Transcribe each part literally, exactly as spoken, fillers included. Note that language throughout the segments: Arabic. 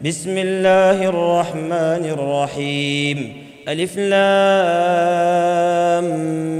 بسم الله الرحمن الرحيم. ألف لام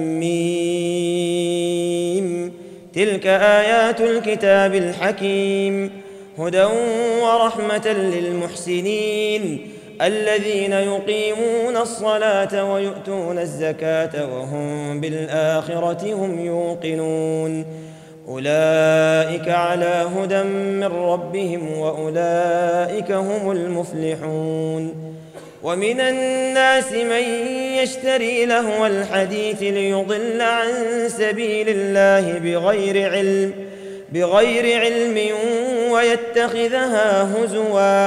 ميم. تلك آيات الكتاب الحكيم، هدى ورحمة للمحسنين الذين يقيمون الصلاة ويؤتون الزكاة وهم بالآخرة هم يوقنون. أولئك على هدى من ربهم وأولئك هم المفلحون. ومن الناس من يشتري لهو الحديث ليضل عن سبيل الله بغير علم بغير علم ويتخذها هزوا،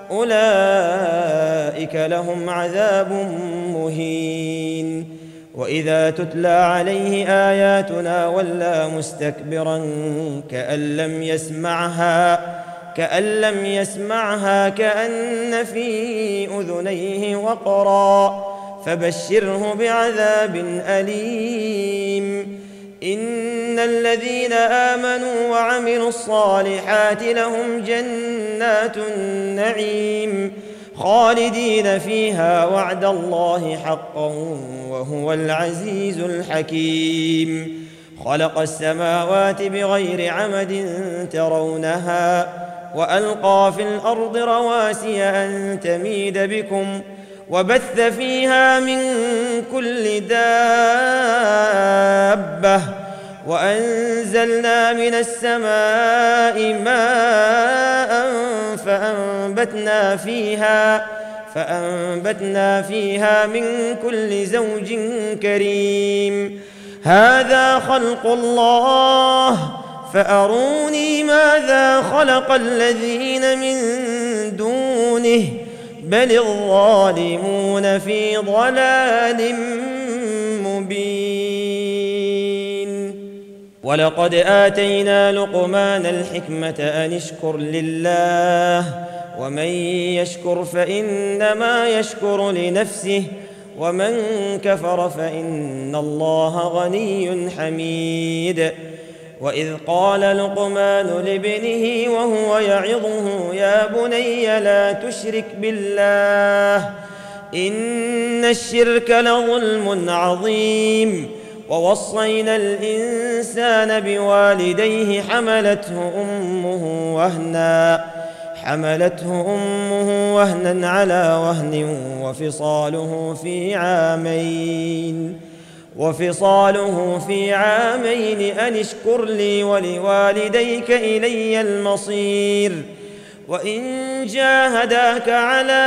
أولئك لهم عذاب مهين. وإذا تتلى عليه آياتنا ولى مستكبرا كأن لم يسمعها كأن لم يسمعها كأن في أذنيه وقرا، فبشره بعذاب أليم. إن الذين آمنوا وعملوا الصالحات لهم جنات النعيم خالدين فيها، وعد الله حقا وهو العزيز الحكيم. خلق السماوات بغير عمد ترونها وألقى في الأرض رواسي أن تميد بكم وبث فيها من كل دابة، وأنزلنا من السماء ماء فأنبتنا فيها فأنبتنا فيها من كل زوج كريم. هذا خلق الله فأروني ماذا خلق الذين من دونه بل الظالمون في ضلال مبين. ولقد آتينا لقمان الحكمة أن اشكر لله، ومن يشكر فإنما يشكر لنفسه، ومن كفر فإن الله غني حميد. وإذ قال لقمان لابنه وهو يعظه يا بني لا تشرك بالله إن الشرك لظلم عظيم. ووصينا الإنسان بوالديه حملته أمه وهنا حملته أمه وهنا على وهن وفصاله في عامين وفصاله في عامين أن اشكر لي ولوالديك إلي المصير. وإن جاهداك على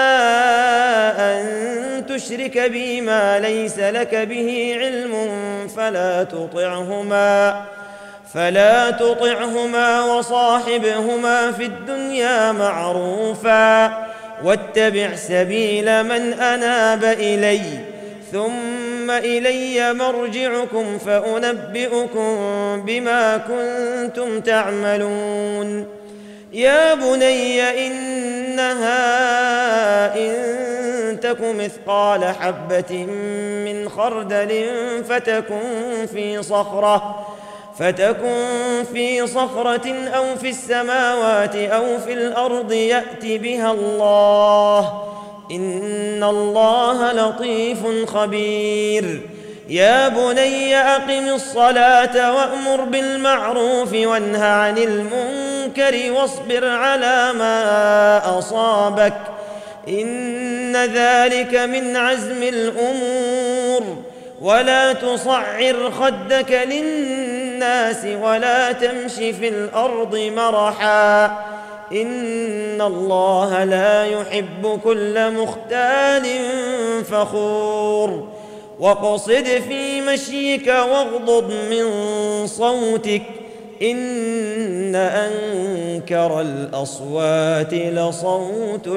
أن تشرك بي ما ليس لك به علم فلا تطعهما فلا تطعهما وصاحبهما في الدنيا معروفا، واتبع سبيل من أناب إلي، ثم إلي مرجعكم فأنبئكم بما كنتم تعملون. يا بني إنها إن تك مثقال حبة من خردل فتكن في صخرة فتكن في صخرة أو في السماوات أو في الأرض يأت بها الله، إن الله لطيف خبير. يا بني أقم الصلاة وأمر بالمعروف وانه عن المنكر واصبر على ما أصابك، إن ذلك من عزم الأمور. ولا تصعر خدك للناس ولا تمش في الأرض مرحا، إن الله لا يحب كل مختال فخور. واقصد في مشيك واغضض من صوتك، إن أنكر الأصوات لصوت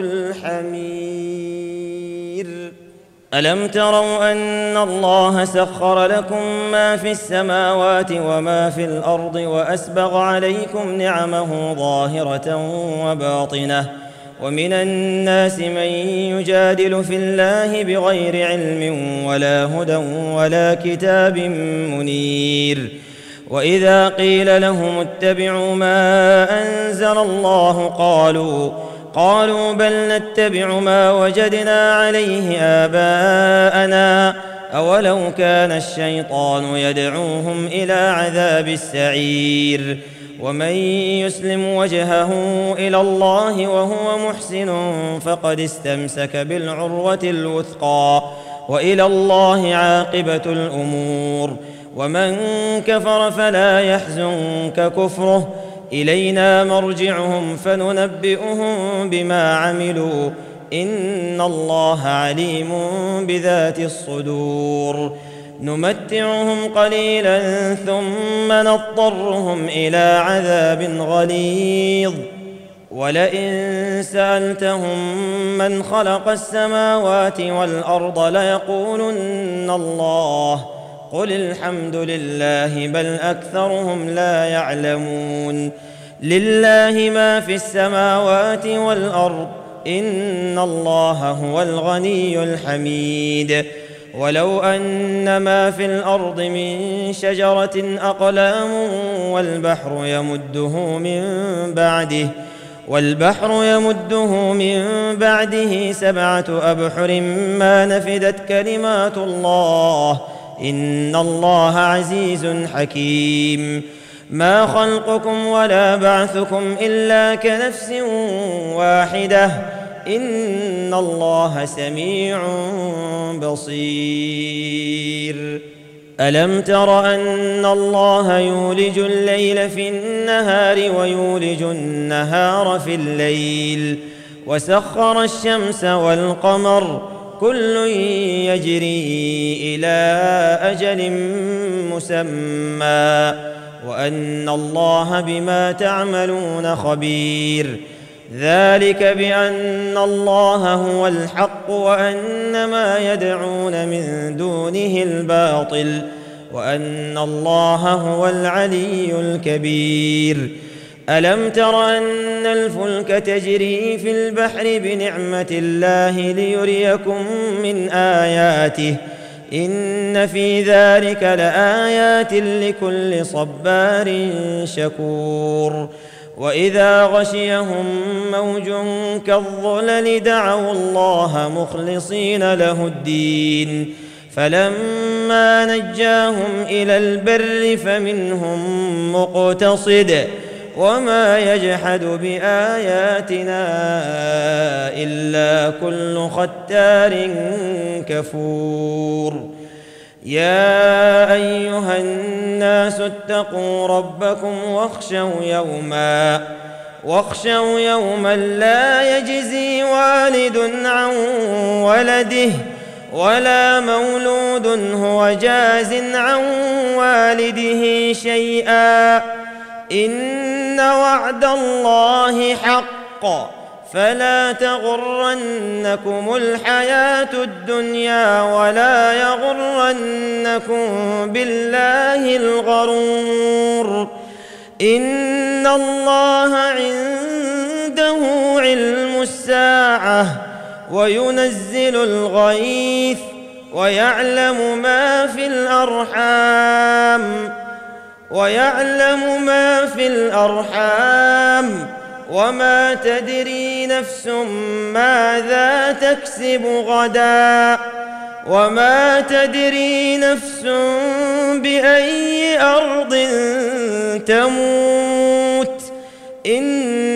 الحمير. ألم تروا أن الله سخر لكم ما في السماوات وما في الأرض وأسبغ عليكم نعمه ظاهرة وباطنة، ومن الناس من يجادل في الله بغير علم ولا هدى ولا كتاب منير. وإذا قيل لهم اتبعوا ما أنزل الله قالوا قالوا بل نتبع ما وجدنا عليه آباءنا أولو كان الشيطان يدعوهم إلى عذاب السعير ومن يسلم وجهه إلى الله وهو محسن فقد استمسك بالعروة الوثقى وإلى الله عاقبة الأمور ومن كفر فلا يحزنك كفره إلينا مرجعهم فننبئهم بما عملوا إن الله عليم بذات الصدور نمتعهم قليلا ثم نضطرهم إلى عذاب غليظ ولئن سألتهم من خلق السماوات والأرض ليقولن الله قل الحمد لله بل أكثرهم لا يعلمون لله ما في السماوات والأرض إن الله هو الغني الحميد ولو أن ما في الأرض من شجرة أقلام والبحر يمده من بعده والبحر يمده من بعده سبعة أبحر ما نفدت كلمات الله إن الله عزيز حكيم ما خلقكم ولا بعثكم إلا كنفس واحدة إن الله سميع بصير ألم تر أن الله يولج الليل في النهار ويولج النهار في الليل وسخر الشمس والقمر كل يجري إلى أجل مسمى وأن الله بما تعملون خبير ذلك بأن الله هو الحق وأن ما يدعون من دونه الباطل وأن الله هو العلي الكبير ألم تر أن الفلك تجري في البحر بنعمة الله ليريكم من آياته إن في ذلك لآيات لكل صبار شكور وإذا غشيهم موج كالظلل دعوا الله مخلصين له الدين فلما نجاهم إلى البر فمنهم مقتصد وما يجحد بآياتنا إلا كل ختار كفور يا أيها الناس اتقوا ربكم واخشوا يوما واخشوا يوما لا يجزي والد عن ولده ولا مولود هو جاز عن والده شيئا إن وعد الله حق فلا تغرنكم الحياة الدنيا ولا يغرنكم بالله الغرور إن الله عنده علم الساعة وينزل الغيث ويعلم ما في الأرحام ويعلم ما في الأرحام وما تدري نفس ماذا تكسب غدا وما تدري نفس بأي أرض تموت إن إن الله عليم خبير.